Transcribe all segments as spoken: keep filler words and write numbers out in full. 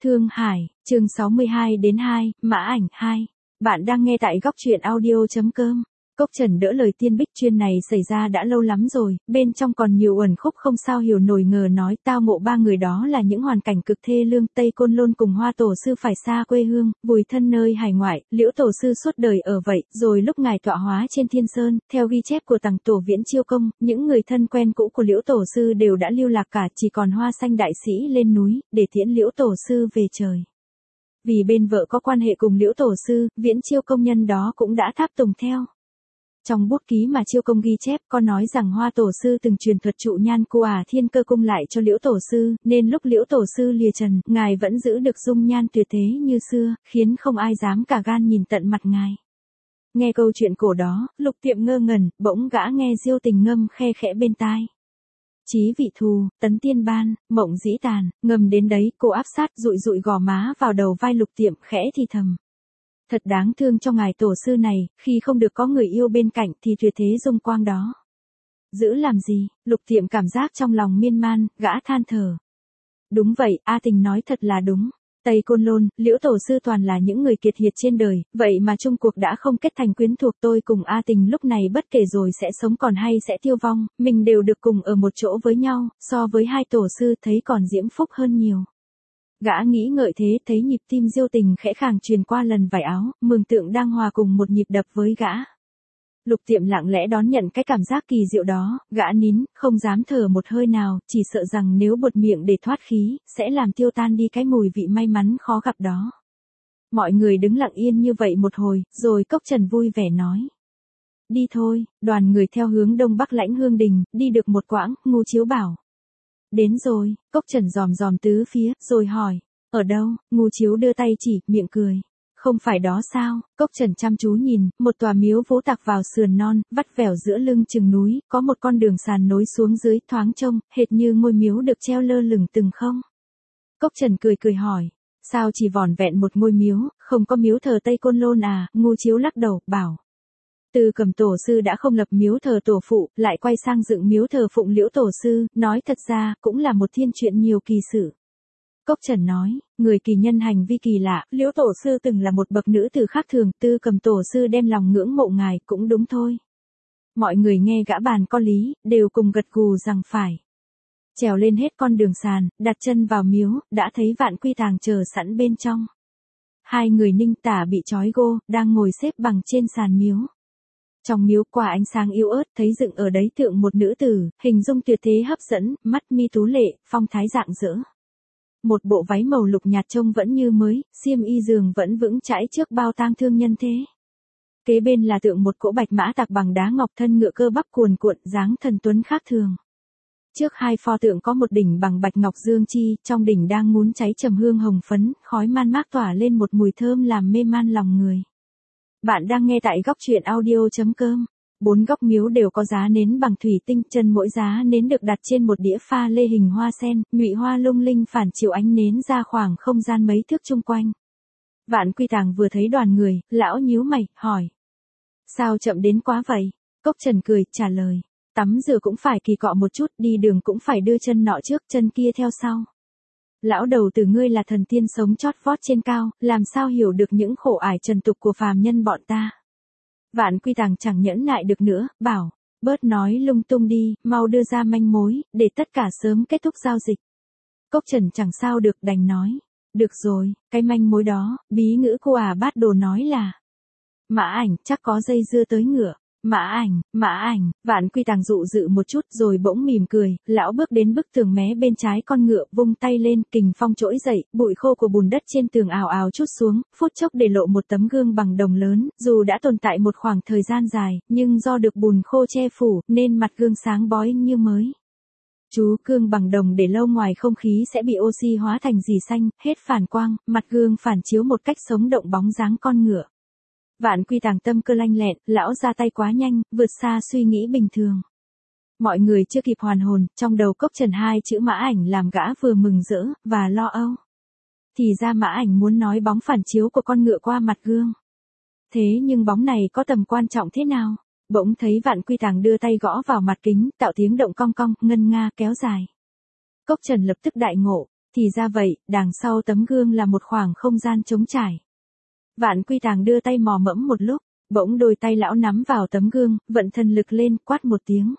Thương Hải, chương sáu mươi hai đến hai, Mã Ảnh hai. Bạn đang nghe tại góc truyện audio.com. Cốc Trần đỡ lời Tiên Bích chuyên này xảy ra đã lâu lắm rồi, bên trong còn nhiều uẩn khúc không sao hiểu nổi ngờ nói tao mộ ba người đó là những hoàn cảnh cực thê lương, Tây Côn Lôn cùng Hoa Tổ Sư phải xa quê hương, vùi thân nơi hải ngoại, Liễu Tổ Sư suốt đời ở vậy, rồi lúc ngài tọa hóa trên Thiên Sơn, theo ghi chép của Tằng Tổ Viễn Chiêu Công, những người thân quen cũ của Liễu Tổ Sư đều đã lưu lạc cả, chỉ còn Hoa Xanh đại sĩ lên núi, để tiễn Liễu Tổ Sư về trời. Vì bên vợ có quan hệ cùng Liễu Tổ Sư, Viễn Chiêu Công nhân đó cũng đã tháp tùng theo. Trong bút ký mà Chiêu Công ghi chép có nói rằng Hoa Tổ Sư từng truyền thuật trụ nhan cô ả thiên cơ cung lại cho Liễu Tổ Sư, nên lúc Liễu Tổ Sư lìa trần, ngài vẫn giữ được dung nhan tuyệt thế như xưa, khiến không ai dám cả gan nhìn tận mặt ngài. Nghe câu chuyện cổ đó, Lục Tiệm ngơ ngẩn, bỗng gã nghe Diêu Tình ngâm khe khẽ bên tai. Chí vị thù, tấn tiên ban, mộng dĩ tàn, ngầm đến đấy, cô áp sát dụi dụi gò má vào đầu vai Lục Tiệm khẽ thì thầm. Thật đáng thương cho ngài Tổ Sư này, khi không được có người yêu bên cạnh thì tuyệt thế dung quang đó. Giữ làm gì? Lục Tiệm cảm giác trong lòng miên man, gã than thở. Đúng vậy, A Tình nói thật là đúng. Tây Côn Lôn, Liễu Tổ Sư toàn là những người kiệt hiệt trên đời, vậy mà chung cuộc đã không kết thành quyến thuộc. Tôi cùng A Tình lúc này bất kể rồi sẽ sống còn hay sẽ tiêu vong, mình đều được cùng ở một chỗ với nhau, so với hai Tổ Sư thấy còn diễm phúc hơn nhiều. Gã nghĩ ngợi thế, thấy nhịp tim Diêu Tình khẽ khàng truyền qua lần vải áo, mường tượng đang hòa cùng một nhịp đập với gã. Lục Tiệm lặng lẽ đón nhận cái cảm giác kỳ diệu đó, gã nín, không dám thở một hơi nào, chỉ sợ rằng nếu buột miệng để thoát khí, sẽ làm tiêu tan đi cái mùi vị may mắn khó gặp đó. Mọi người đứng lặng yên như vậy một hồi, rồi Cốc Trần vui vẻ nói. Đi thôi, đoàn người theo hướng đông bắc Lãnh Hương Đình, đi được một quãng, Ngô Chiếu bảo. Đến rồi, Cốc Trần dòm dòm tứ phía, rồi hỏi, ở đâu? Ngô Chiếu đưa tay chỉ, miệng cười. Không phải đó sao? Cốc Trần chăm chú nhìn, một tòa miếu vỗ tạc vào sườn non, vắt vẻo giữa lưng chừng núi, có một con đường sàn nối xuống dưới, thoáng trông, hệt như ngôi miếu được treo lơ lửng từng không. Cốc Trần cười cười hỏi, sao chỉ vỏn vẹn một ngôi miếu, không có miếu thờ Tây Côn Lôn à? Ngô Chiếu lắc đầu, bảo. Từ Cầm Tổ Sư đã không lập miếu thờ tổ phụ, lại quay sang dựng miếu thờ phụng Liễu Tổ Sư, nói thật ra, cũng là một thiên chuyện nhiều kỳ sự. Cốc Trần nói, người kỳ nhân hành vi kỳ lạ, Liễu Tổ Sư từng là một bậc nữ tử khác thường, Tư Cầm Tổ Sư đem lòng ngưỡng mộ ngài, cũng đúng thôi. Mọi người nghe gã bàn có lý, đều cùng gật gù rằng phải. Trèo lên hết con đường sàn, đặt chân vào miếu, đã thấy Vạn Quy Tàng chờ sẵn bên trong. Hai người Ninh Tả bị trói gô, đang ngồi xếp bằng trên sàn miếu. Trong miếu qua ánh sáng yếu ớt, thấy dựng ở đấy tượng một nữ tử, hình dung tuyệt thế hấp dẫn, mắt mi tú lệ, phong thái rạng rỡ. Một bộ váy màu lục nhạt trông vẫn như mới, xiêm y giường vẫn vững chãi trước bao tang thương nhân thế. Kế bên là tượng một cỗ bạch mã tạc bằng đá ngọc, thân ngựa cơ bắp cuồn cuộn, dáng thần tuấn khác thường. Trước hai pho tượng có một đỉnh bằng bạch ngọc dương chi, trong đỉnh đang ngún cháy trầm hương hồng phấn, khói man mác tỏa lên một mùi thơm làm mê man lòng người. Bạn đang nghe tại góc truyện audio.com. Bốn góc miếu đều có giá nến bằng thủy tinh, chân mỗi giá nến được đặt trên một đĩa pha lê hình hoa sen, nhụy hoa lung linh phản chiếu ánh nến ra khoảng không gian mấy thước chung quanh. Vạn Quy Tàng vừa thấy đoàn người, lão nhíu mày, hỏi. Sao chậm đến quá vậy? Cốc Trần cười, trả lời. Tắm rửa cũng phải kỳ cọ một chút, đi đường cũng phải đưa chân nọ trước, chân kia theo sau. Lão đầu từ ngươi là thần tiên sống chót vót trên cao, làm sao hiểu được những khổ ải trần tục của phàm nhân bọn ta. Vạn Quy Tàng chẳng nhẫn nại được nữa, bảo, bớt nói lung tung đi, mau đưa ra manh mối, để tất cả sớm kết thúc giao dịch. Cốc Trần chẳng sao được, đành nói, được rồi, cái manh mối đó, bí ngữ cô à bát đồ nói là, Mã Ảnh chắc có dây dưa tới ngựa. Mã Ảnh, Mã Ảnh, Vạn Quy Tàng dụ dự một chút rồi bỗng mỉm cười, lão bước đến bức tường mé bên trái con ngựa, vung tay lên, kình phong trỗi dậy, bụi khô của bùn đất trên tường ào ào trút xuống, phút chốc để lộ một tấm gương bằng đồng lớn, dù đã tồn tại một khoảng thời gian dài, nhưng do được bùn khô che phủ, nên mặt gương sáng bói như mới. Chú gương bằng đồng để lâu ngoài không khí sẽ bị oxy hóa thành rỉ xanh, hết phản quang, mặt gương phản chiếu một cách sống động bóng dáng con ngựa. Vạn Quy Tàng tâm cơ lanh lẹn, lão ra tay quá nhanh, vượt xa suy nghĩ bình thường. Mọi người chưa kịp hoàn hồn, trong đầu Cốc Trần hai chữ Mã Ảnh làm gã vừa mừng rỡ, và lo âu. Thì ra Mã Ảnh muốn nói bóng phản chiếu của con ngựa qua mặt gương. Thế nhưng bóng này có tầm quan trọng thế nào? Bỗng thấy Vạn Quy Tàng đưa tay gõ vào mặt kính, tạo tiếng động cong cong, ngân nga, kéo dài. Cốc Trần lập tức đại ngộ. thì ra vậy, đằng sau tấm gương là một khoảng không gian trống trải. Vạn Quy Tàng đưa tay mò mẫm một lúc, bỗng đôi tay lão nắm vào tấm gương, vận thần lực lên, quát một tiếng.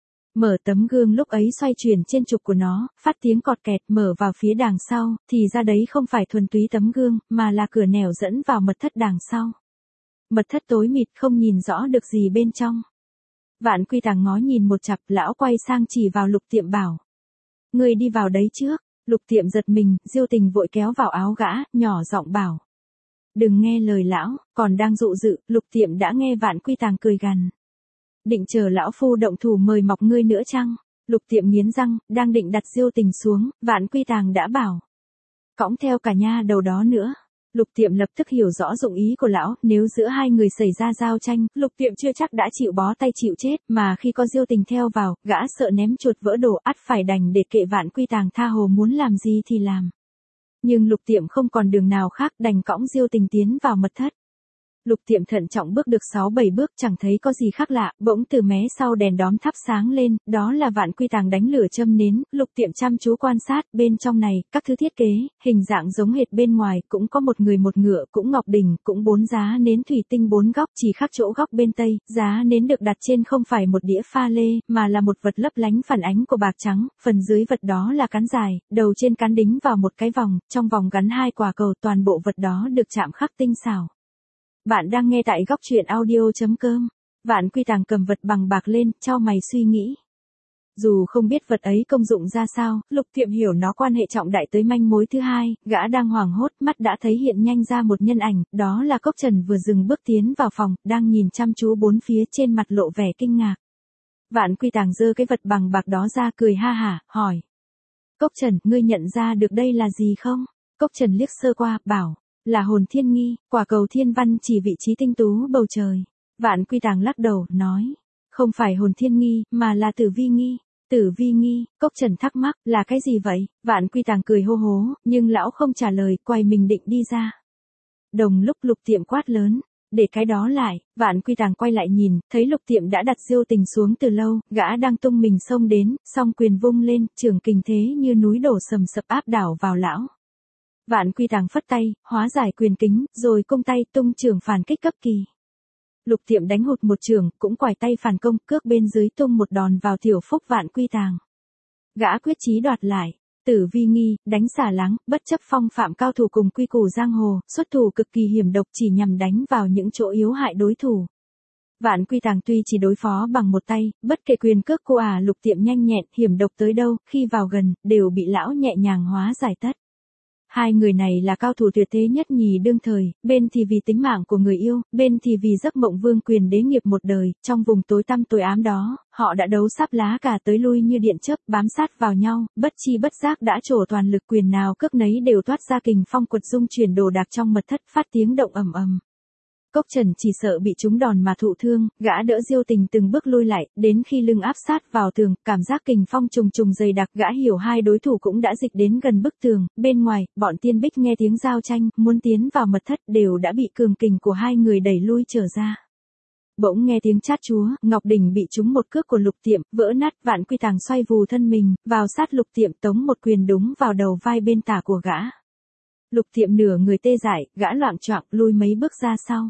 Mở tấm gương lúc ấy xoay chuyển trên trục của nó, phát tiếng cọt kẹt mở vào phía đằng sau, thì ra đấy không phải thuần túy tấm gương, mà là cửa nẻo dẫn vào mật thất đằng sau. Mật thất tối mịt không nhìn rõ được gì bên trong. Vạn Quy Tàng ngó nhìn một chặp, lão quay sang chỉ vào Lục Tiệm bảo. Người đi vào đấy trước. Lục Tiệm giật mình, Diêu Tình vội kéo vào áo gã, nhỏ giọng bảo. Đừng nghe lời lão, còn đang dụ dự, Lục Tiệm đã nghe Vạn Quy Tàng cười gằn. Định chờ lão phu động thủ mời mọc ngươi nữa chăng? Lục Tiệm nghiến răng, đang định đặt Diêu Tình xuống, Vạn Quy Tàng đã bảo. Cõng theo cả nha đầu đó nữa. Lục Tiệm lập tức hiểu rõ dụng ý của lão, nếu giữa hai người xảy ra giao tranh, Lục Tiệm chưa chắc đã chịu bó tay chịu chết, mà khi có Diêu Tình theo vào, gã sợ ném chuột vỡ đồ, ắt phải đành để kệ Vạn Quy Tàng tha hồ muốn làm gì thì làm. Nhưng Lục Tiệm không còn đường nào khác, đành cõng Diêu Tình tiến vào mật thất. Lục Tiệm thận trọng bước được sáu bảy bước, chẳng thấy có gì khác lạ, bỗng từ mé sau đèn đóm thắp sáng lên, đó là Vạn Quy Tàng đánh lửa châm nến. Lục Tiệm chăm chú quan sát, bên trong này, các thứ thiết kế, hình dạng giống hệt bên ngoài, cũng có một người một ngựa, cũng ngọc đỉnh, cũng bốn giá nến thủy tinh bốn góc, chỉ khác chỗ góc bên tây, giá nến được đặt trên không phải một đĩa pha lê, mà là một vật lấp lánh phản ánh của bạc trắng, phần dưới vật đó là cán dài, đầu trên cán đính vào một cái vòng, trong vòng gắn hai quả cầu, toàn bộ vật đó được chạm khắc tinh xảo. Bạn đang nghe tại góc truyện audio chấm com. Vạn Quy Tàng cầm vật bằng bạc lên, chau mày suy nghĩ. Dù không biết vật ấy công dụng ra sao, Lục Tiệm hiểu nó quan hệ trọng đại tới manh mối thứ hai, gã đang hoảng hốt, mắt đã thấy hiện nhanh ra một nhân ảnh, đó là Cốc Trần vừa dừng bước tiến vào phòng, đang nhìn chăm chú bốn phía, trên mặt lộ vẻ kinh ngạc. Vạn Quy Tàng giơ cái vật bằng bạc đó ra, cười ha hả, hỏi. Cốc Trần, ngươi nhận ra được đây là gì không? Cốc Trần liếc sơ qua, bảo. Là hồn thiên nghi, quả cầu thiên văn chỉ vị trí tinh tú bầu trời. Vạn Quy Tàng lắc đầu, nói. Không phải hồn thiên nghi, mà là tử vi nghi. Tử vi nghi, Cốc Trần thắc mắc, là cái gì vậy? Vạn Quy Tàng cười hô hố, nhưng lão không trả lời, quay mình định đi ra. Đồng lúc Lục Tiệm quát lớn. Để cái đó lại, Vạn Quy Tàng quay lại nhìn, thấy Lục Tiệm đã đặt Diêu Tình xuống từ lâu, gã đang tung mình xông đến, song quyền vung lên, trường kình thế như núi đổ sầm sập áp đảo vào lão. Vạn Quy Tàng phất tay, hóa giải quyền kính, rồi cung tay tung trường phản kích cấp kỳ. Lục Tiệm đánh hụt một trường, cũng quải tay phản công, cước bên dưới tung một đòn vào tiểu phúc Vạn Quy Tàng. Gã quyết chí đoạt lại. Tử vi nghi, đánh xả láng, bất chấp phong phạm cao thủ cùng quy củ giang hồ, xuất thủ cực kỳ hiểm độc chỉ nhằm đánh vào những chỗ yếu hại đối thủ. Vạn Quy Tàng tuy chỉ đối phó bằng một tay, bất kể quyền cước của ả Lục Tiệm nhanh nhẹn, hiểm độc tới đâu, khi vào gần, đều bị lão nhẹ nhàng hóa giải tất. Hai người này là cao thủ tuyệt thế nhất nhì đương thời, bên thì vì tính mạng của người yêu, bên thì vì giấc mộng vương quyền đế nghiệp một đời, trong vùng tối tăm tối ám đó, họ đã đấu sắp lá cả tới lui như điện chớp, bám sát vào nhau, bất chi bất giác đã trổ toàn lực, quyền nào cước nấy đều toát ra kình phong quật dung chuyển đồ đạc trong mật thất, phát tiếng động ầm ầm. Cốc Trần chỉ sợ bị trúng đòn mà thụ thương, gã đỡ Diêu Tình từng bước lui lại, đến khi lưng áp sát vào tường, cảm giác kình phong trùng trùng dày đặc, gã hiểu hai đối thủ cũng đã dịch đến gần bức tường, bên ngoài, bọn Tiên Bích nghe tiếng giao tranh, muốn tiến vào mật thất đều đã bị cường kình của hai người đẩy lui trở ra. Bỗng nghe tiếng chát chúa, Ngọc Đỉnh bị trúng một cước của Lục Tiệm, vỡ nát, Vạn Quy Tàng xoay vù thân mình, vào sát Lục Tiệm tống một quyền đúng vào đầu vai bên tả của gã. Lục Tiệm nửa người tê dại, gã loạng choạng lui mấy bước ra sau.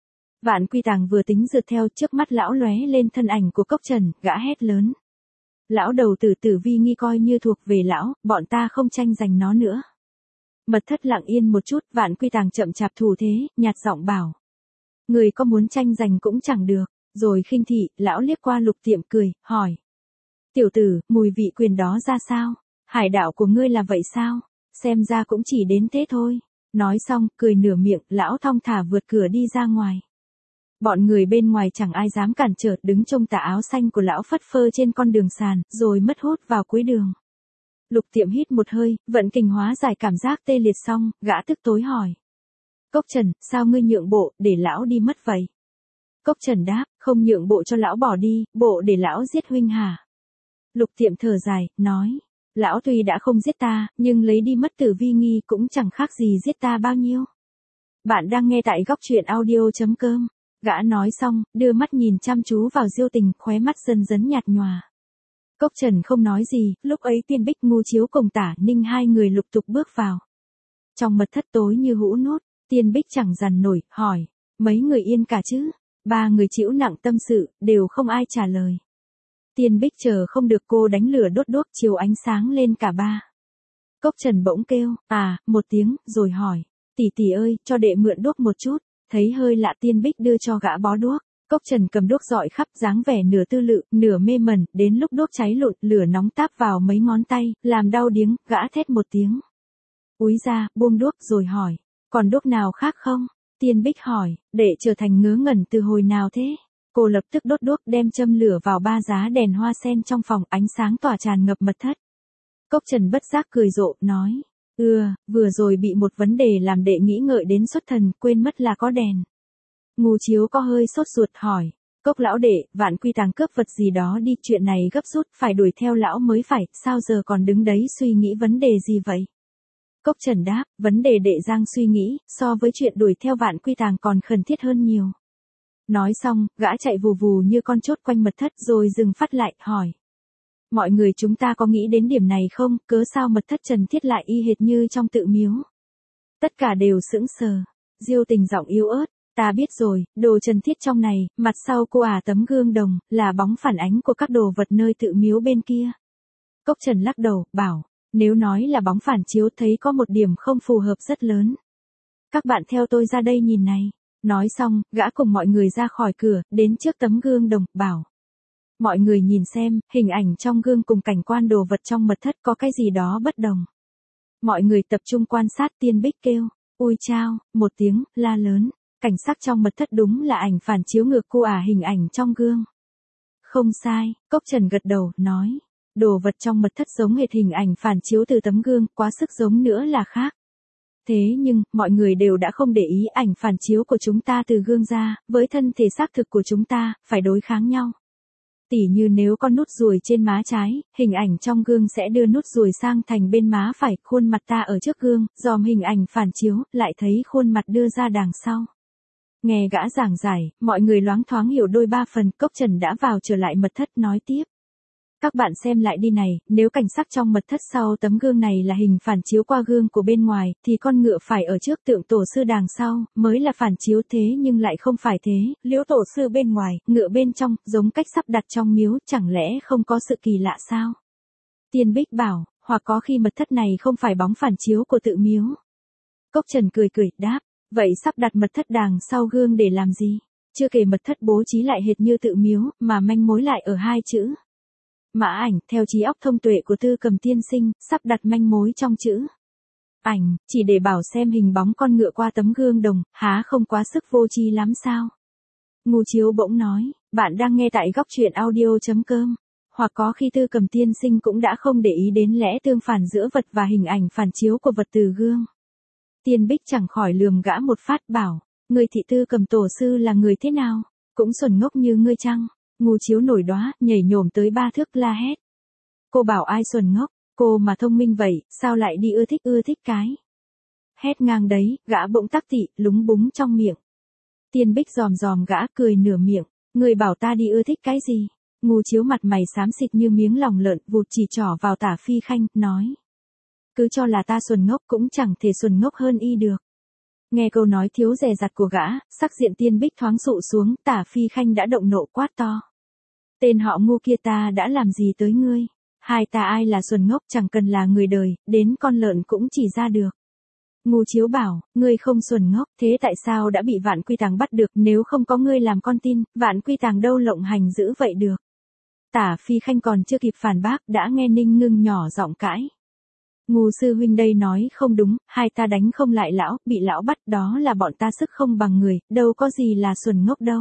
Vạn Quy Tàng vừa tính rượt theo, trước mắt lão lóe lên thân ảnh của Cốc Trần, gã hét lớn. Lão đầu tử Tử vi nghi coi như thuộc về lão, bọn ta không tranh giành nó nữa. Mật thất lặng yên một chút, Vạn Quy Tàng chậm chạp thủ thế, nhạt giọng bảo. Người có muốn tranh giành cũng chẳng được, rồi khinh thị, lão liếc qua Lục Tiệm cười, hỏi. Tiểu tử, mùi vị quyền đó ra sao? Hải đạo của ngươi là vậy sao? Xem ra cũng chỉ đến thế thôi. Nói xong, cười nửa miệng, lão thong thả vượt cửa đi ra ngoài. Bọn người bên ngoài chẳng ai dám cản trở, đứng trông tà áo xanh của lão phất phơ trên con đường sàn, rồi mất hút vào cuối đường. Lục Tiệm hít một hơi, vận kình hóa giải cảm giác tê liệt xong, gã tức tối hỏi. Cốc Trần, sao ngươi nhượng bộ, để lão đi mất vậy? Cốc Trần đáp, không nhượng bộ cho lão bỏ đi, bộ để lão giết huynh hả? Lục Tiệm thở dài, nói. Lão tuy đã không giết ta, nhưng lấy đi mất Tử vi nghi cũng chẳng khác gì giết ta bao nhiêu. Bạn đang nghe tại góc truyện audio chấm com. Gã nói xong, đưa mắt nhìn chăm chú vào Diêu Tình, khóe mắt dần dần nhạt nhòa. Cốc Trần không nói gì, lúc ấy Tiên Bích, Ngu Chiếu cùng Tả Ninh hai người lục tục bước vào. Trong mật thất tối như hũ nút, Tiên Bích chẳng dằn nổi, hỏi, mấy người yên cả chứ? Ba người chịu nặng tâm sự, đều không ai trả lời. Tiên Bích chờ không được cô đánh lửa đốt đuốc chiếu ánh sáng lên cả ba. Cốc Trần bỗng kêu, à, một tiếng, rồi hỏi, tỷ tỷ ơi, cho đệ mượn đuốc một chút. Thấy hơi lạ Tiên Bích đưa cho gã bó đuốc. Cốc Trần cầm đuốc dọi khắp dáng vẻ nửa tư lự, nửa mê mẩn, đến lúc đuốc cháy lụn, lửa nóng táp vào mấy ngón tay, làm đau điếng, gã thét một tiếng. Úi ra, buông đuốc rồi hỏi, còn đuốc nào khác không? Tiên Bích hỏi, đệ trở thành ngớ ngẩn từ hồi nào thế? Cô lập tức đốt đuốc đem châm lửa vào ba giá đèn hoa sen trong phòng, ánh sáng tỏa tràn ngập mật thất. Cốc Trần bất giác cười rộ, nói, ưa, vừa rồi bị một vấn đề làm đệ nghĩ ngợi đến xuất thần, quên mất là có đèn. Ngu Chiếu có hơi sốt ruột hỏi, Cốc lão đệ, Vạn Quy Tàng cướp vật gì đó đi, chuyện này gấp rút, phải đuổi theo lão mới phải, sao giờ còn đứng đấy suy nghĩ vấn đề gì vậy? Cốc Trần đáp, vấn đề đệ Giang suy nghĩ, so với chuyện đuổi theo Vạn Quy Tàng còn khẩn thiết hơn nhiều. Nói xong, gã chạy vù vù như con chốt quanh mật thất rồi dừng phát lại, hỏi. Mọi người chúng ta có nghĩ đến điểm này không, cớ sao mật thất Trần Thiết lại y hệt như trong tự miếu? Tất cả đều sững sờ. Diêu Tình giọng yếu ớt, ta biết rồi, đồ Trần Thiết trong này, mặt sau cô à tấm gương đồng, là bóng phản ánh của các đồ vật nơi tự miếu bên kia. Cốc Trần lắc đầu, bảo, nếu nói là bóng phản chiếu thấy có một điểm không phù hợp rất lớn. Các bạn theo tôi ra đây nhìn này. Nói xong, gã cùng mọi người ra khỏi cửa, đến trước tấm gương đồng, bảo. Mọi người nhìn xem, hình ảnh trong gương cùng cảnh quan đồ vật trong mật thất có cái gì đó bất đồng. Mọi người tập trung quan sát. Tiên Bích kêu, ui chao, một tiếng, la lớn. Cảnh sắc trong mật thất đúng là ảnh phản chiếu ngược cô à hình ảnh trong gương. Không sai, Cốc Trần gật đầu, nói. Đồ vật trong mật thất giống hệt hình ảnh phản chiếu từ tấm gương, quá sức giống nữa là khác. Thế nhưng, mọi người đều đã không để ý ảnh phản chiếu của chúng ta từ gương ra, với thân thể xác thực của chúng ta, phải đối kháng nhau. Tỉ như nếu có nút ruồi trên má trái, hình ảnh trong gương sẽ đưa nút ruồi sang thành bên má phải, khuôn mặt ta ở trước gương, dòm hình ảnh phản chiếu, lại thấy khuôn mặt đưa ra đằng sau. Nghe gã giảng giải, mọi người loáng thoáng hiểu đôi ba phần. Cốc Trần đã vào trở lại mật thất nói tiếp. Các bạn xem lại đi này, nếu cảnh sắc trong mật thất sau tấm gương này là hình phản chiếu qua gương của bên ngoài, thì con ngựa phải ở trước tượng tổ sư đằng sau, mới là phản chiếu, thế nhưng lại không phải thế, liễu tổ sư bên ngoài, ngựa bên trong, giống cách sắp đặt trong miếu, chẳng lẽ không có sự kỳ lạ sao? Tiên Bích bảo, hoặc có khi mật thất này không phải bóng phản chiếu của tự miếu. Cốc Trần cười cười, đáp, vậy sắp đặt mật thất đằng sau gương để làm gì? Chưa kể mật thất bố trí lại hệt như tự miếu, mà manh mối lại ở hai chữ. Mã Ảnh, theo trí óc thông tuệ của Tư Cầm tiên sinh, sắp đặt manh mối trong chữ ảnh, chỉ để bảo xem hình bóng con ngựa qua tấm gương đồng, há không quá sức vô tri lắm sao? Ngu Chiếu bỗng nói, bạn đang nghe tại góc truyện audio chấm com. Hoặc có khi Tư Cầm tiên sinh cũng đã không để ý đến lẽ tương phản giữa vật và hình ảnh phản chiếu của vật từ gương. Tiên Bích chẳng khỏi lườm gã một phát, bảo, người thị Tư Cầm tổ sư là người thế nào? Cũng xuẩn ngốc như ngươi chăng? Ngu Chiếu nổi đoá, nhảy nhổm tới ba thước la hét. Cô bảo ai xuẩn ngốc, cô mà thông minh vậy, sao lại đi ưa thích ưa thích cái? Hét ngang đấy, gã bỗng tắc tị, lúng búng trong miệng. Tiên Bích giòm giòm gã, cười nửa miệng, người bảo ta đi ưa thích cái gì? Ngu Chiếu mặt mày xám xịt như miếng lòng lợn, vụt chỉ trỏ vào Tả Phi Khanh, nói. Cứ cho là ta xuẩn ngốc cũng chẳng thể xuẩn ngốc hơn y được. Nghe câu nói thiếu dè dặt của gã, sắc diện Tiên Bích thoáng dụ xuống, Tả Phi Khanh đã động nộ quát to. Tên họ ngu kia ta đã làm gì tới ngươi? Hai ta ai là xuẩn ngốc, chẳng cần là người đời, đến con lợn cũng chỉ ra được. Ngu Chiếu bảo, ngươi không xuẩn ngốc, thế tại sao đã bị Vạn Quy Tàng bắt được, nếu không có ngươi làm con tin, Vạn Quy Tàng đâu lộng hành dữ vậy được. Tả Phi Khanh còn chưa kịp phản bác, đã nghe Ninh Ngưng nhỏ giọng cãi. Ngu sư huynh đây nói không đúng, hai ta đánh không lại lão, bị lão bắt, đó là bọn ta sức không bằng người, đâu có gì là xuẩn ngốc đâu.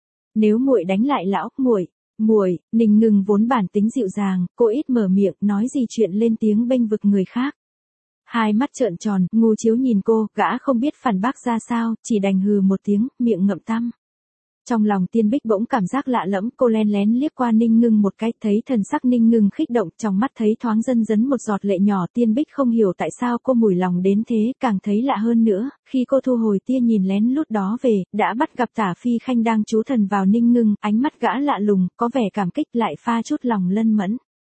Nếu muội đánh lại lão, muội, muội, Ninh Ngưng vốn bản tính dịu dàng, cô ít mở miệng, nói gì chuyện lên tiếng bênh vực người khác. Hai mắt trợn tròn, Ngu Chiếu nhìn cô, gã không biết phản bác ra sao, chỉ đành hừ một tiếng, miệng ngậm tăm. Trong lòng Tiên Bích bỗng cảm giác lạ lẫm, cô len lén liếc qua Ninh Ngưng một cái, thấy thần sắc Ninh Ngưng khích động, trong mắt thấy thoáng dân dấn một giọt lệ nhỏ. Tiên Bích không hiểu tại sao cô mùi lòng đến thế, càng thấy lạ hơn nữa, khi cô thu hồi tia nhìn lén lút đó về, đã bắt gặp Tả Phi Khanh đang chú thần vào Ninh Ngưng, ánh mắt gã lạ lùng, có vẻ cảm kích lại pha chút lòng lân mẫn.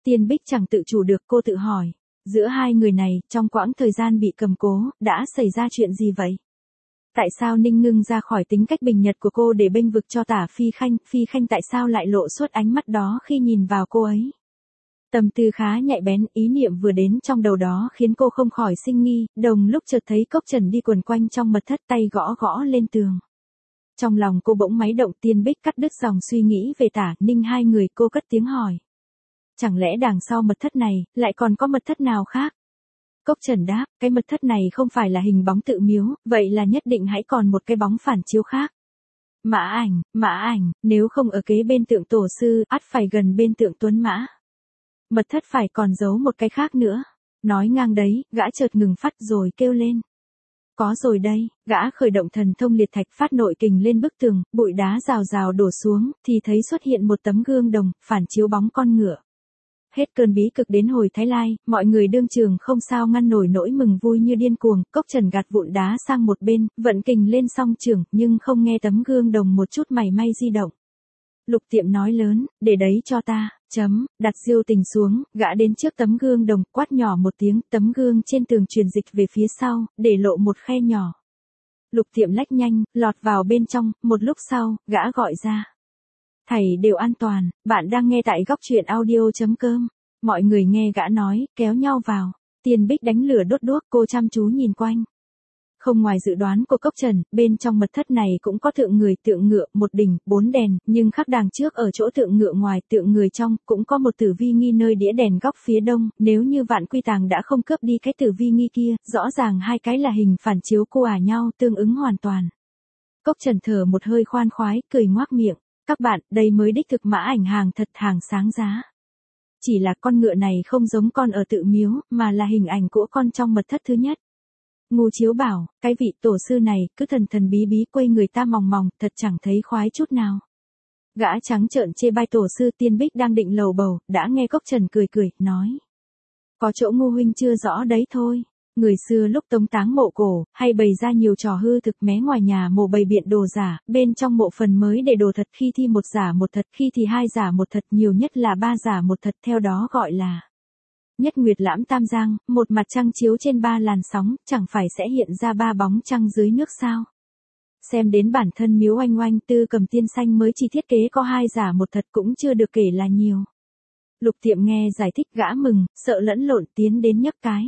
Tiên Bích chẳng tự chủ được, cô tự hỏi. Giữa hai người này, trong quãng thời gian bị cầm cố, đã xảy ra chuyện gì vậy? Tại sao Ninh Ngưng ra khỏi tính cách bình nhật của cô để bênh vực cho Tả Phi Khanh, Phi Khanh tại sao lại lộ suốt ánh mắt đó khi nhìn vào cô ấy? Tâm tư khá nhạy bén, ý niệm vừa đến trong đầu đó khiến cô không khỏi sinh nghi, đồng lúc chợt thấy Cốc Trần đi quần quanh trong mật thất, tay gõ gõ lên tường. Trong lòng cô bỗng máy động, Tiên Bích cắt đứt dòng suy nghĩ về Tả, Ninh hai người, cô cất tiếng hỏi. Chẳng lẽ đằng sau mật thất này, lại còn có mật thất nào khác? Cốc Trần đáp, cái mật thất này không phải là hình bóng tự miếu, vậy là nhất định hãy còn một cái bóng phản chiếu khác. Mã Ảnh, Mã Ảnh, nếu không ở kế bên tượng tổ sư, ắt phải gần bên tượng Tuấn Mã. Mật thất phải còn giấu một cái khác nữa. Nói ngang đấy, gã chợt ngừng phát rồi kêu lên. Có rồi đây, gã khởi động thần thông liệt thạch phát nội kình lên bức tường, bụi đá rào rào đổ xuống, thì thấy xuất hiện một tấm gương đồng, phản chiếu bóng con ngựa. Hết cơn bí cực đến hồi Thái Lai, mọi người đương trường không sao ngăn nổi nỗi mừng vui như điên cuồng, Cốc Trần gạt vụn đá sang một bên, vận kình lên song trường, nhưng không nghe tấm gương đồng một chút mảy may di động. Lục Tiệm nói lớn, để đấy cho ta, chấm, đặt Diêu Tình xuống, gã đến trước tấm gương đồng, quát nhỏ một tiếng, tấm gương trên tường truyền dịch về phía sau, để lộ một khe nhỏ. Lục Tiệm lách nhanh, lọt vào bên trong, một lúc sau, gã gọi ra. Thầy đều an toàn, bạn đang nghe tại góc truyện audio.com. Mọi người nghe gã nói, kéo nhau vào. Tiên Bích đánh lửa đốt đuốc, cô chăm chú nhìn quanh. Không ngoài dự đoán của Cốc Trần, bên trong mật thất này cũng có tượng người, tượng ngựa, một đỉnh, bốn đèn, nhưng khác đằng trước ở chỗ tượng ngựa ngoài, tượng người trong, cũng có một tử vi nghi nơi đĩa đèn góc phía đông, nếu như Vạn Quy Tàng đã không cướp đi cái tử vi nghi kia, rõ ràng hai cái là hình phản chiếu cô ả nhau, tương ứng hoàn toàn. Cốc Trần thở một hơi khoan khoái, cười ngoác miệng. Các bạn, đây mới đích thực Mã Ảnh hàng thật, hàng sáng giá. Chỉ là con ngựa này không giống con ở tự miếu, mà là hình ảnh của con trong mật thất thứ nhất. Ngô Chiếu bảo, cái vị tổ sư này, cứ thần thần bí bí quây người ta mòng mòng, thật chẳng thấy khoái chút nào. Gã trắng trợn chê bai tổ sư. Tiên Bích đang định lầu bầu, đã nghe Cốc Trần cười cười, nói. Có chỗ Ngô huynh chưa rõ đấy thôi. Người xưa lúc tống táng mộ cổ, hay bày ra nhiều trò hư thực, mé ngoài nhà mộ bày biện đồ giả, bên trong mộ phần mới để đồ thật, khi thi một giả một thật, khi thì hai giả một thật, nhiều nhất là ba giả một thật, theo đó gọi là Nhất Nguyệt Lãm Tam Giang, một mặt trăng chiếu trên ba làn sóng, chẳng phải sẽ hiện ra ba bóng trăng dưới nước sao? Xem đến bản thân miếu oanh oanh Tư Cầm Tiên Xanh mới chỉ thiết kế có hai giả một thật cũng chưa được kể là nhiều. Lục Tiệm nghe giải thích, gã mừng, sợ lẫn lộn tiến đến nhấc cái.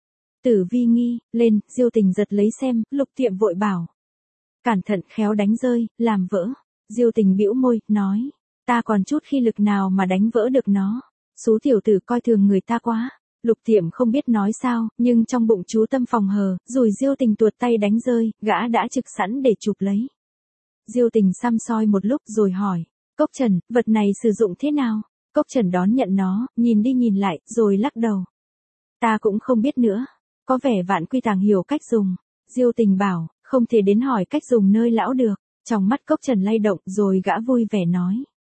Tử vi nghi, lên, Diêu Tình giật lấy xem, Lục Tiệm vội bảo. Cẩn thận khéo đánh rơi, làm vỡ. Diêu Tình bĩu môi, nói. Ta còn chút khí lực nào mà đánh vỡ được nó. Số tiểu tử coi thường người ta quá. Lục Tiệm không biết nói sao, nhưng trong bụng chú tâm phòng hờ, rồi Diêu Tình tuột tay đánh rơi, gã đã trực sẵn để chụp lấy. Diêu Tình xăm soi một lúc rồi hỏi. Cốc Trần, vật này sử dụng thế nào? Cốc Trần đón nhận nó, nhìn đi nhìn lại, rồi lắc đầu. Ta cũng không biết nữa. Có vẻ Vạn Quy Tàng hiểu cách dùng. Diêu Tình bảo, không thể đến hỏi cách dùng nơi lão được. Trong mắt Cốc Trần lay động, rồi gã vui vẻ nói.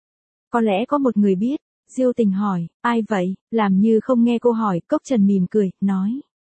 Có lẽ có một người biết. Diêu Tình hỏi, ai vậy? Làm như không nghe cô hỏi, Cốc Trần mỉm cười, nói.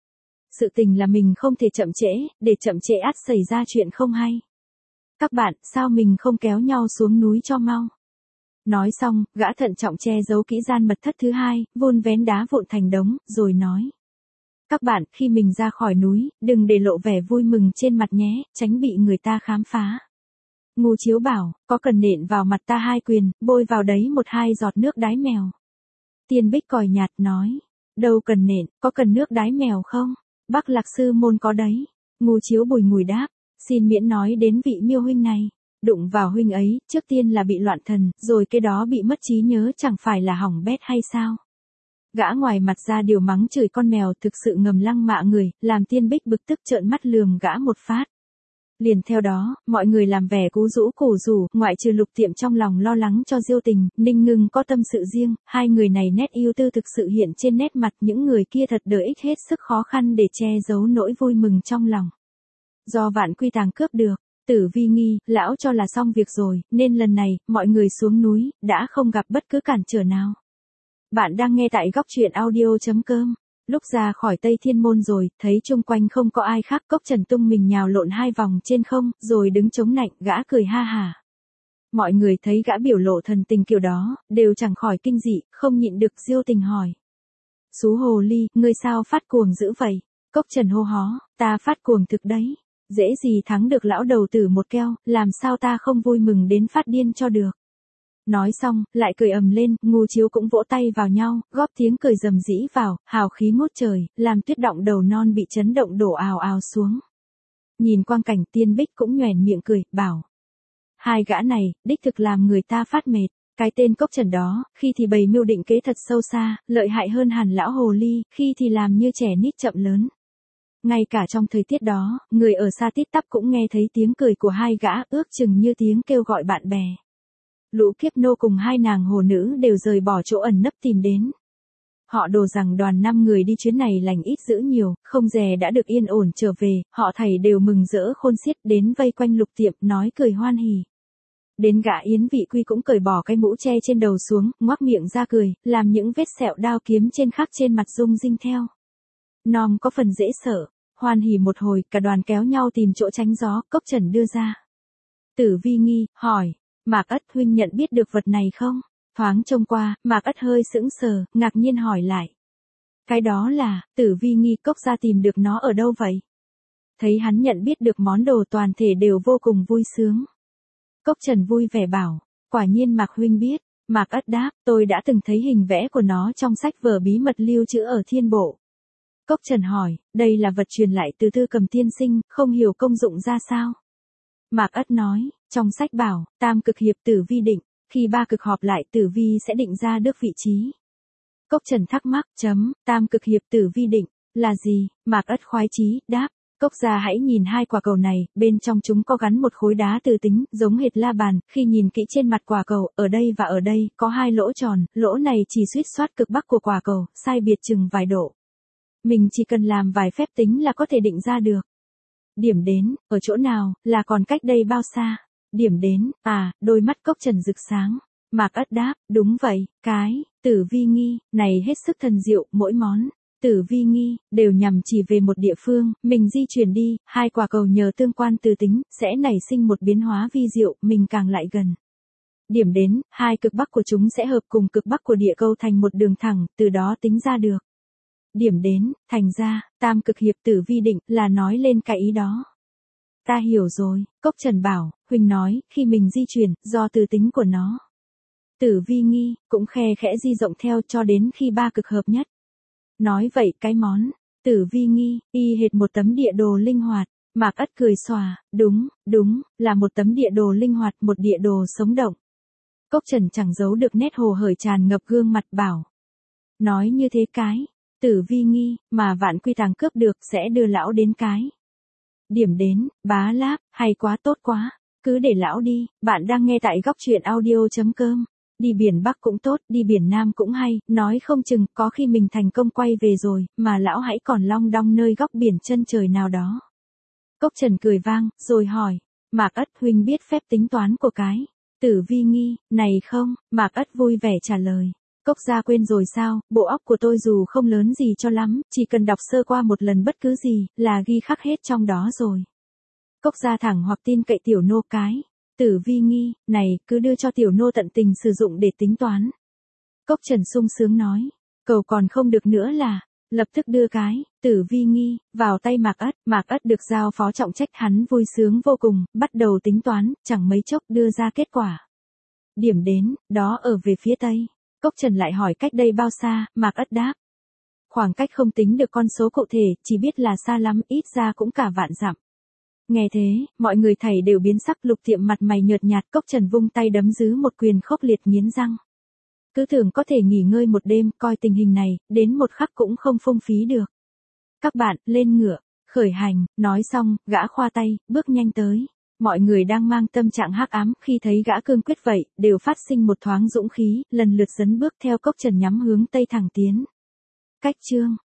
Sự tình là mình không thể chậm trễ, để chậm trễ ắt xảy ra chuyện không hay. Các bạn, sao mình không kéo nhau xuống núi cho mau? Nói xong, gã thận trọng che giấu kỹ gian mật thất thứ hai, vun vén đá vụn thành đống, rồi nói. Các bạn, khi mình ra khỏi núi, đừng để lộ vẻ vui mừng trên mặt nhé, tránh bị người ta khám phá. Ngô Chiếu bảo, có cần nện vào mặt ta hai quyền, bôi vào đấy một hai giọt nước đái mèo. Tiên Bích còi nhạt nói, đâu cần nện, có cần nước đái mèo không? Bắc Lạc Sư môn có đấy. Ngô Chiếu bùi ngùi đáp, xin miễn nói đến vị Miêu huynh này. Đụng vào huynh ấy, trước tiên là bị loạn thần, rồi cái đó bị mất trí nhớ, chẳng phải là hỏng bét hay sao? Gã ngoài mặt ra điều mắng chửi con mèo, thực sự ngầm lăng mạ người, làm Tiên Bích bực tức trợn mắt lườm gã một phát. Liền theo đó, mọi người làm vẻ cú rũ củ rủ, ngoại trừ Lục Tiệm trong lòng lo lắng cho Diêu Tình, Ninh Ngưng có tâm sự riêng, hai người này nét yêu tư thực sự hiện trên nét mặt, những người kia thật đợi ích hết sức khó khăn để che giấu nỗi vui mừng trong lòng. Do Vạn Quy Tàng cướp được, Tử Vi nghi, lão cho là xong việc rồi, nên lần này, mọi người xuống núi, đã không gặp bất cứ cản trở nào. Bạn đang nghe tại góc truyện audio.com. Lúc ra khỏi Tây Thiên Môn rồi, thấy chung quanh không có ai khác, Cốc Trần tung mình nhào lộn hai vòng trên không, rồi đứng chống nạnh, gã cười ha hả. Mọi người thấy gã biểu lộ thần tình kiểu đó, đều chẳng khỏi kinh dị, không nhịn được Diêu Tình hỏi. Xú hồ ly, ngươi sao phát cuồng dữ vậy? Cốc Trần hô hó, ta phát cuồng thực đấy. Dễ gì thắng được lão đầu tử một keo, làm sao ta không vui mừng đến phát điên cho được. Nói xong, lại cười ầm lên, Ngu Chiếu cũng vỗ tay vào nhau, góp tiếng cười rầm rĩ vào, hào khí ngút trời, làm Tuyết Động đầu non bị chấn động đổ ào ào xuống. Nhìn quang cảnh Tiên Bích cũng nhoẻn miệng cười, bảo. Hai gã này, đích thực làm người ta phát mệt. Cái tên Cốc Trần đó, khi thì bày mưu định kế thật sâu xa, lợi hại hơn hẳn lão hồ ly, khi thì làm như trẻ nít chậm lớn. Ngay cả trong thời tiết đó, người ở xa tít tắp cũng nghe thấy tiếng cười của hai gã, ước chừng như tiếng kêu gọi bạn bè. Lũ kiếp nô cùng hai nàng hồ nữ đều rời bỏ chỗ ẩn nấp tìm đến. Họ đồ rằng đoàn năm người đi chuyến này lành ít dữ nhiều, không dè đã được yên ổn trở về, họ thảy đều mừng rỡ khôn xiết đến vây quanh Lục Tiệm nói cười hoan hỉ. Đến gã Yến Vị Quy cũng cởi bỏ cái mũ che trên đầu xuống, ngoác miệng ra cười, làm những vết sẹo đao kiếm trên khắc trên mặt rung rinh theo. Nom có phần dễ sợ, hoan hỉ một hồi, cả đoàn kéo nhau tìm chỗ tránh gió, Cốc Trần đưa ra. Tử Vi nghi, hỏi, Mạc Ất huynh nhận biết được vật này không? Thoáng trông qua, Mạc Ất hơi sững sờ, ngạc nhiên hỏi lại. Cái đó là, Tử Vi nghi, Cốc gia tìm được nó ở đâu vậy? Thấy hắn nhận biết được món đồ toàn thể đều vô cùng vui sướng. Cốc Trần vui vẻ bảo, quả nhiên Mạc huynh biết. Mạc Ất đáp, tôi đã từng thấy hình vẽ của nó trong sách vở bí mật lưu trữ ở Thiên Bộ. Cốc Trần hỏi, đây là vật truyền lại từ Tư Cầm tiên sinh, không hiểu công dụng ra sao? Mạc Ất nói, trong sách bảo, tam cực hiệp tử vi định, khi ba cực họp lại tử vi sẽ định ra được vị trí. Cốc Trần thắc mắc, chấm, tam cực hiệp tử vi định, là gì? Mạc Ất khoái chí, đáp. Cốc gia hãy nhìn hai quả cầu này, bên trong chúng có gắn một khối đá từ tính, giống hệt la bàn, khi nhìn kỹ trên mặt quả cầu, ở đây và ở đây, có hai lỗ tròn, lỗ này chỉ suýt soát cực bắc của quả cầu, sai biệt chừng vài độ. Mình chỉ cần làm vài phép tính là có thể định ra được. Điểm đến, ở chỗ nào, là còn cách đây bao xa? Điểm đến, à, đôi mắt Cốc Trần rực sáng. Mạc Ất đáp, đúng vậy, cái, tử vi nghi, này hết sức thần diệu, mỗi món. Tử vi nghi, đều nhằm chỉ về một địa phương, mình di chuyển đi, hai quả cầu nhờ tương quan từ tính, sẽ nảy sinh một biến hóa vi diệu, mình càng lại gần. Điểm đến, hai cực bắc của chúng sẽ hợp cùng cực bắc của địa cầu thành một đường thẳng, từ đó tính ra được. Điểm đến, thành ra, tam cực hiệp tử vi định, là nói lên cái ý đó. Ta hiểu rồi, Cốc Trần bảo, huynh nói, khi mình di chuyển, do từ tính của nó. Tử vi nghi, cũng khe khẽ di rộng theo cho đến khi ba cực hợp nhất. Nói vậy cái món, tử vi nghi, y hệt một tấm địa đồ linh hoạt. Mạc Ất cười xòa, đúng, đúng, là một tấm địa đồ linh hoạt, một địa đồ sống động. Cốc Trần chẳng giấu được nét hồ hởi tràn ngập gương mặt bảo. Nói như thế cái, tử vi nghi, mà Vạn Quy Tàng cướp được sẽ đưa lão đến cái. Điểm đến, bá láp, hay quá tốt quá, cứ để lão đi, bạn đang nghe tại góc truyện audio chấm com. Đi biển Bắc cũng tốt, đi biển Nam cũng hay, nói không chừng, có khi mình thành công quay về rồi, mà lão hãy còn long đong nơi góc biển chân trời nào đó. Cốc Trần cười vang, rồi hỏi, Mạc Ất huynh biết phép tính toán của cái tử vi nghi, này không? Mạc Ất vui vẻ trả lời. Cốc gia quên rồi sao, bộ óc của tôi dù không lớn gì cho lắm, chỉ cần đọc sơ qua một lần bất cứ gì, là ghi khắc hết trong đó rồi. Cốc gia thẳng hoặc tin cậy tiểu nô cái. Tử vi nghi, này, cứ đưa cho tiểu nô tận tình sử dụng để tính toán. Cốc Trần sung sướng nói, cầu còn không được nữa là, lập tức đưa cái, tử vi nghi, vào tay Mạc Ất, Mạc Ất được giao phó trọng trách hắn vui sướng vô cùng, bắt đầu tính toán, chẳng mấy chốc đưa ra kết quả. Điểm đến, đó ở về phía tây. Cốc Trần lại hỏi cách đây bao xa, Mạc Ất đáp. Khoảng cách không tính được con số cụ thể, chỉ biết là xa lắm, ít ra cũng cả vạn dặm. Nghe thế, mọi người thảy đều biến sắc. Lục Tiệm mặt mày nhợt nhạt. Cốc Trần vung tay đấm dứ một quyền khốc liệt nghiến răng. Cứ tưởng có thể nghỉ ngơi một đêm, coi tình hình này, đến một khắc cũng không phung phí được. Các bạn, lên ngựa, khởi hành, nói xong, gã khoa tay, bước nhanh tới. Mọi người đang mang tâm trạng hắc ám, khi thấy gã cương quyết vậy, đều phát sinh một thoáng dũng khí, lần lượt dấn bước theo Cốc Trần nhắm hướng tây thẳng tiến. Cách chương